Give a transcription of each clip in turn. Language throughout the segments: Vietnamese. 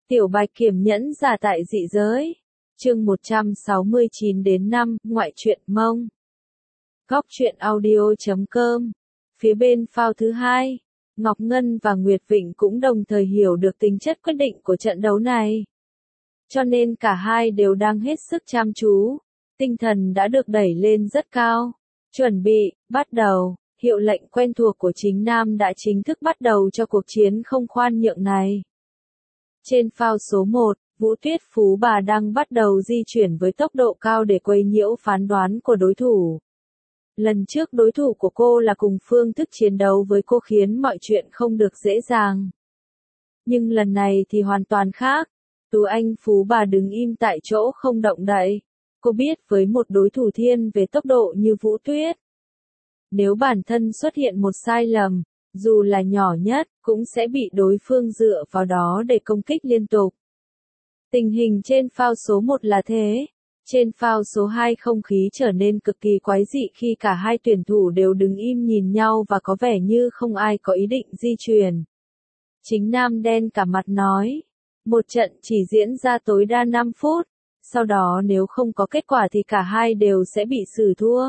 Tiểu Bạch Kiểm nhẫn giả tại dị giới. Chương 169 đến 5, ngoại truyện Mông. Góc truyện audio.com. Phía bên phao thứ hai, Ngọc Ngân và Nguyệt Vịnh cũng đồng thời hiểu được tính chất quyết định của trận đấu này. Cho nên cả hai đều đang hết sức chăm chú, tinh thần đã được đẩy lên rất cao. Chuẩn bị, bắt đầu, hiệu lệnh quen thuộc của chính Nam đã chính thức bắt đầu cho cuộc chiến không khoan nhượng này. Trên phao số 1, Vũ Tuyết Phú Bà đang bắt đầu di chuyển với tốc độ cao để quấy nhiễu phán đoán của đối thủ. Lần trước đối thủ của cô là cùng phương thức chiến đấu với cô khiến mọi chuyện không được dễ dàng. Nhưng lần này thì hoàn toàn khác. Tú Anh Phú Bà đứng im tại chỗ không động đậy. Cô biết với một đối thủ thiên về tốc độ như Vũ Tuyết, nếu bản thân xuất hiện một sai lầm, dù là nhỏ nhất, cũng sẽ bị đối phương dựa vào đó để công kích liên tục. Tình hình trên phao số 1 là thế. Trên phao số 2 không khí trở nên cực kỳ quái dị khi cả hai tuyển thủ đều đứng im nhìn nhau và có vẻ như không ai có ý định di chuyển. Chính Nam đen cả mặt nói, một trận chỉ diễn ra tối đa 5 phút, sau đó nếu không có kết quả thì cả hai đều sẽ bị xử thua.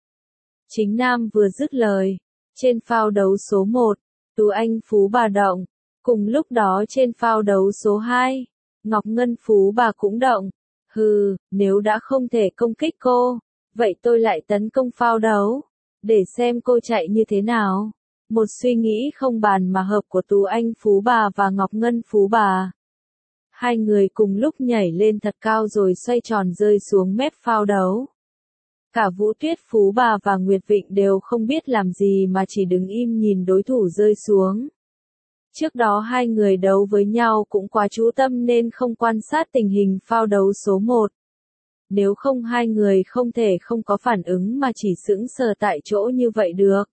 Chính Nam vừa dứt lời, trên phao đấu số 1, Tú Anh Phú Bà động, cùng lúc đó trên phao đấu số 2, Ngọc Ngân Phú Bà cũng động. Hừ, nếu đã không thể công kích cô, vậy tôi lại tấn công phao đấu, để xem cô chạy như thế nào. Một suy nghĩ không bàn mà hợp của Tú Anh Phú Bà và Ngọc Ngân Phú Bà. Hai người cùng lúc nhảy lên thật cao rồi xoay tròn rơi xuống mép phao đấu. Cả Vũ Tuyết Phú Bà và Nguyệt Vịnh đều không biết làm gì mà chỉ đứng im nhìn đối thủ rơi xuống. Trước đó hai người đấu với nhau cũng quá chú tâm nên không quan sát tình hình phao đấu số 1. Nếu không hai người không thể không có phản ứng mà chỉ sững sờ tại chỗ như vậy được.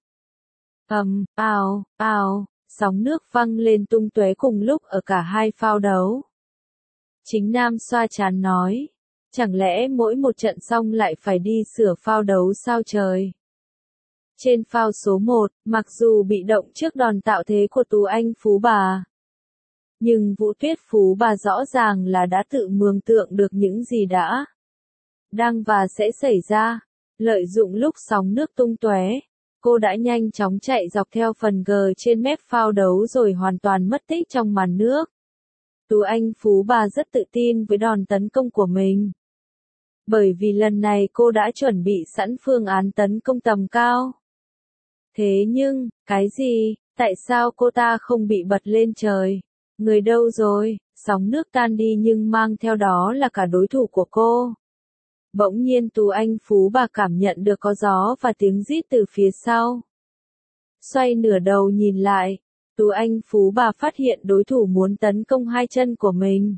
Ào, sóng nước văng lên tung tóe cùng lúc ở cả hai phao đấu. Chính Nam xoa trán nói, chẳng lẽ mỗi một trận xong lại phải đi sửa phao đấu sao trời? Trên phao số 1, mặc dù bị động trước đòn tạo thế của Tú Anh Phú Bà, nhưng Vũ Tuyết Phú Bà rõ ràng là đã tự mường tượng được những gì đang và sẽ xảy ra. Lợi dụng lúc sóng nước tung tóe, cô đã nhanh chóng chạy dọc theo phần gờ trên mép phao đấu rồi hoàn toàn mất tích trong màn nước. Tú Anh Phú Bà rất tự tin với đòn tấn công của mình. Bởi vì lần này cô đã chuẩn bị sẵn phương án tấn công tầm cao. Thế nhưng, cái gì, tại sao cô ta không bị bật lên trời? Người đâu rồi? Sóng nước tan đi nhưng mang theo đó là cả đối thủ của cô. Bỗng nhiên Tú Anh Phú Bà cảm nhận được có gió và tiếng rít từ phía sau. Xoay nửa đầu nhìn lại, Tú Anh Phú Bà phát hiện đối thủ muốn tấn công hai chân của mình.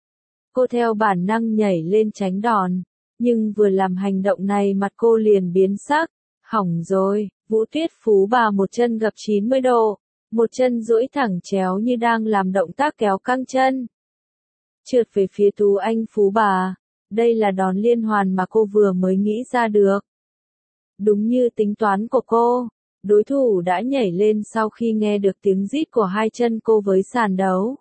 Cô theo bản năng nhảy lên tránh đòn, nhưng vừa làm hành động này mặt cô liền biến sắc. Hỏng rồi, Vũ Tuyết Phú Bà một chân gập 90 độ, một chân duỗi thẳng chéo như đang làm động tác kéo căng chân. Trượt về phía Tú Anh Phú Bà, đây là đòn liên hoàn mà cô vừa mới nghĩ ra được. Đúng như tính toán của cô, đối thủ đã nhảy lên sau khi nghe được tiếng rít của hai chân cô với sàn đấu.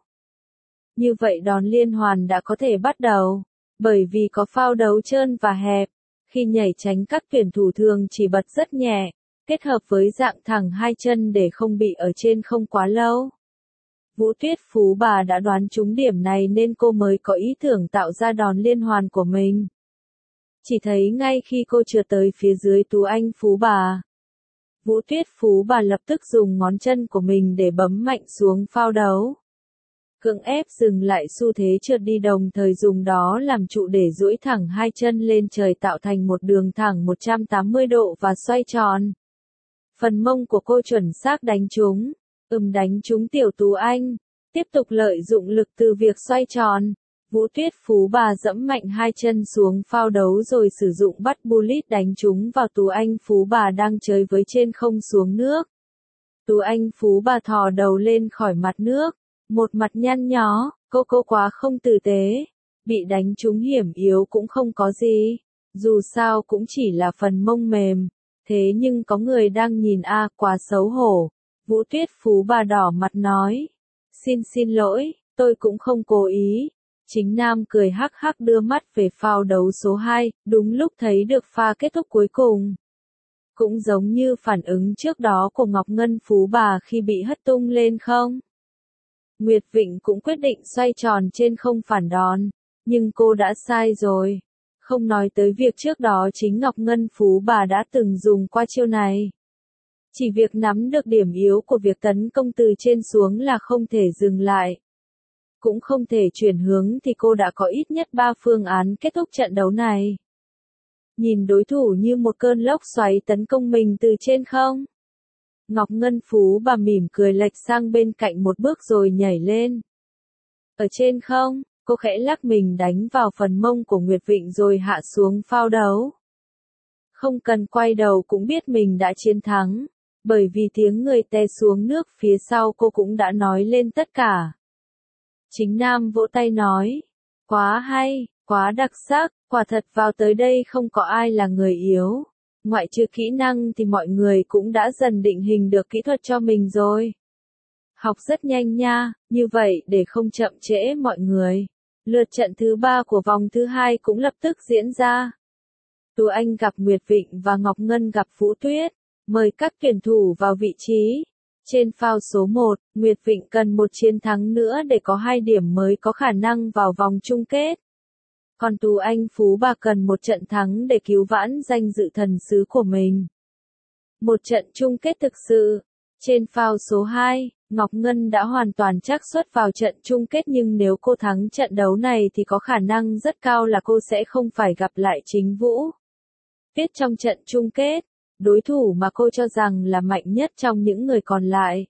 Như vậy đòn liên hoàn đã có thể bắt đầu, bởi vì có phao đấu trơn và hẹp. Khi nhảy tránh các tuyển thủ thường chỉ bật rất nhẹ, kết hợp với dạng thẳng hai chân để không bị ở trên không quá lâu. Vũ Tuyết Phú Bà đã đoán trúng điểm này nên cô mới có ý tưởng tạo ra đòn liên hoàn của mình. Chỉ thấy ngay khi cô trượt tới phía dưới Tú Anh Phú Bà, Vũ Tuyết Phú Bà lập tức dùng ngón chân của mình để bấm mạnh xuống phao đấu. Cưỡng ép dừng lại xu thế trượt đi đồng thời dùng đó làm trụ để duỗi thẳng hai chân lên trời tạo thành một đường thẳng 180 độ và xoay tròn. Phần mông của cô chuẩn xác đánh trúng, đánh trúng tiểu Tú Anh. Tiếp tục lợi dụng lực từ việc xoay tròn, Vũ Tuyết Phú Bà giẫm mạnh hai chân xuống phao đấu rồi sử dụng bắt bullet đánh trúng vào Tú Anh Phú Bà đang chơi với trên không xuống nước. Tú Anh Phú Bà thò đầu lên khỏi mặt nước. Một mặt nhăn nhó, cô quá không tử tế, bị đánh trúng hiểm yếu cũng không có gì, dù sao cũng chỉ là phần mông mềm, thế nhưng có người đang nhìn quá xấu hổ. Vũ Tuyết Phú Bà đỏ mặt nói, xin lỗi, Tôi cũng không cố ý. Chính Nam cười hắc hắc đưa mắt về phao đấu số 2, đúng lúc thấy được pha kết thúc cuối cùng. Cũng giống như phản ứng trước đó của Ngọc Ngân Phú Bà khi bị hất tung lên không. Nguyệt Vịnh cũng quyết định xoay tròn trên không phản đòn, nhưng cô đã sai rồi. Không nói tới việc trước đó chính Ngọc Ngân Phú Bà đã từng dùng qua chiêu này. Chỉ việc nắm được điểm yếu của việc tấn công từ trên xuống là không thể dừng lại. Cũng không thể chuyển hướng thì cô đã có ít nhất 3 phương án kết thúc trận đấu này. Nhìn đối thủ như một cơn lốc xoáy tấn công mình từ trên không. Ngọc Ngân Phú Bà mỉm cười lệch sang bên cạnh một bước rồi nhảy lên. Ở trên không, cô khẽ lắc mình đánh vào phần mông của Nguyệt Vịnh rồi hạ xuống phao đấu. Không cần quay đầu cũng biết mình đã chiến thắng, bởi vì tiếng người té xuống nước phía sau cô cũng đã nói lên tất cả. Chính Nam vỗ tay nói, quá hay, quá đặc sắc, quả thật vào tới đây không có ai là người yếu. Ngoại trừ kỹ năng thì mọi người cũng đã dần định hình được kỹ thuật cho mình rồi. Học rất nhanh nha, như vậy để không chậm trễ mọi người. Lượt trận thứ 3 của vòng thứ 2 cũng lập tức diễn ra. Tú Anh gặp Nguyệt Vịnh và Ngọc Ngân gặp Vũ Tuyết. Mời các tuyển thủ vào vị trí. Trên phao số 1, Nguyệt Vịnh cần một chiến thắng nữa để có 2 điểm mới có khả năng vào vòng chung kết. Còn Tú Anh Phú Bà cần một trận thắng để cứu vãn danh dự thần sứ của mình. Một trận chung kết thực sự. Trên phao số 2, Ngọc Ngân đã hoàn toàn xác suất vào trận chung kết nhưng nếu cô thắng trận đấu này thì có khả năng rất cao là cô sẽ không phải gặp lại chính Vũ Tuyết trong trận chung kết, đối thủ mà cô cho rằng là mạnh nhất trong những người còn lại.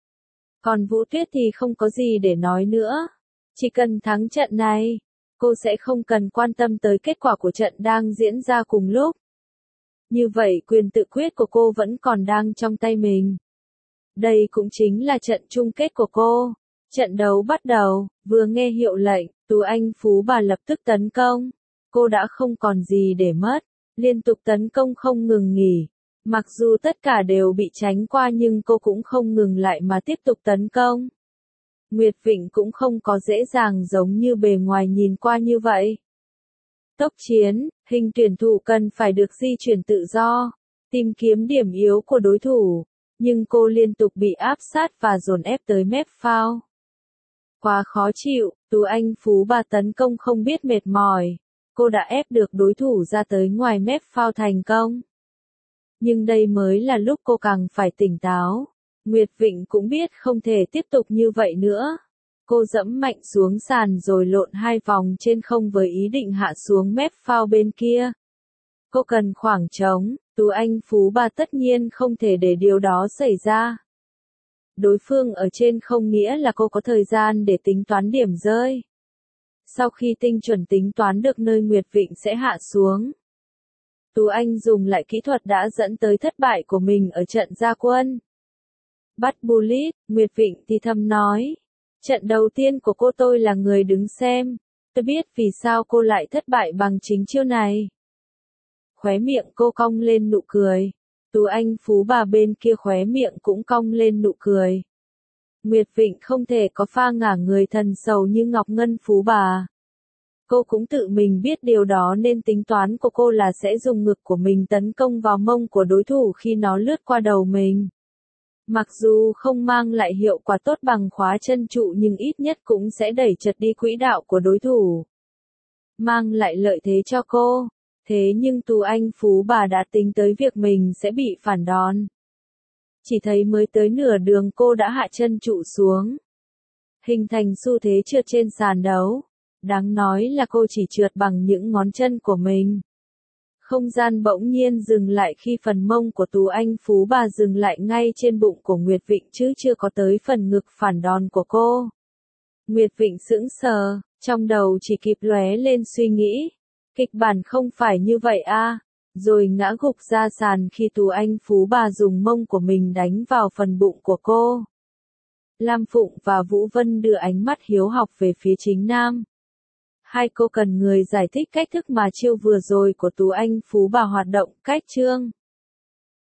Còn Vũ Tuyết thì không có gì để nói nữa. Chỉ cần thắng trận này, cô sẽ không cần quan tâm tới kết quả của trận đang diễn ra cùng lúc. Như vậy quyền tự quyết của cô vẫn còn đang trong tay mình. Đây cũng chính là trận chung kết của cô. Trận đấu bắt đầu, vừa nghe hiệu lệnh, Tú Anh Phú Bà lập tức tấn công. Cô đã không còn gì để mất, liên tục tấn công không ngừng nghỉ. Mặc dù tất cả đều bị tránh qua nhưng cô cũng không ngừng lại mà tiếp tục tấn công. Nguyệt Vịnh cũng không có dễ dàng giống như bề ngoài nhìn qua như vậy. Tốc chiến, hình tuyển thủ cần phải được di chuyển tự do, tìm kiếm điểm yếu của đối thủ, nhưng cô liên tục bị áp sát và dồn ép tới mép phao. Quá khó chịu, Tú Anh Phú Bà tấn công không biết mệt mỏi, cô đã ép được đối thủ ra tới ngoài mép phao thành công. Nhưng đây mới là lúc cô càng phải tỉnh táo. Nguyệt Vịnh cũng biết không thể tiếp tục như vậy nữa. Cô dẫm mạnh xuống sàn rồi lộn 2 vòng trên không với ý định hạ xuống mép phao bên kia. Cô cần khoảng trống, Tú Anh Phú Bà tất nhiên không thể để điều đó xảy ra. Đối phương ở trên không nghĩa là cô có thời gian để tính toán điểm rơi. Sau khi tinh chuẩn tính toán được nơi Nguyệt Vịnh sẽ hạ xuống, Tú Anh dùng lại kỹ thuật đã dẫn tới thất bại của mình ở trận ra quân. Bắt bullet, Nguyệt Vịnh thì thầm nói. Trận đầu tiên của cô tôi là người đứng xem. Tôi biết vì sao cô lại thất bại bằng chính chiêu này. Khóe miệng cô cong lên nụ cười. Tú Anh Phú Bà bên kia khóe miệng cũng cong lên nụ cười. Nguyệt Vịnh không thể có pha ngả người thần sầu như Ngọc Ngân Phú Bà. Cô cũng tự mình biết điều đó nên tính toán của cô là sẽ dùng ngực của mình tấn công vào mông của đối thủ khi nó lướt qua đầu mình. Mặc dù không mang lại hiệu quả tốt bằng khóa chân trụ nhưng ít nhất cũng sẽ đẩy chật đi quỹ đạo của đối thủ. Mang lại lợi thế cho cô. Thế nhưng Tú Anh Phú Bà đã tính tới việc mình sẽ bị phản đòn. Chỉ thấy mới tới nửa đường cô đã hạ chân trụ xuống. Hình thành xu thế trượt trên sàn đấu. Đáng nói là cô chỉ trượt bằng những ngón chân của mình. Không gian bỗng nhiên dừng lại khi phần mông của Tú Anh Phú Bà dừng lại ngay trên bụng của Nguyệt Vịnh chứ chưa có tới phần ngực phản đòn của cô. Nguyệt Vịnh sững sờ, trong đầu chỉ kịp lóe lên suy nghĩ. Kịch bản không phải như vậy à, rồi ngã gục ra sàn khi Tú Anh Phú Bà dùng mông của mình đánh vào phần bụng của cô. Lam Phụng và Vũ Vân đưa ánh mắt hiếu học về phía Chính Nam. Hai cô cần người giải thích cách thức mà chiêu vừa rồi của Tú Anh Phú Bà hoạt động, cách chương.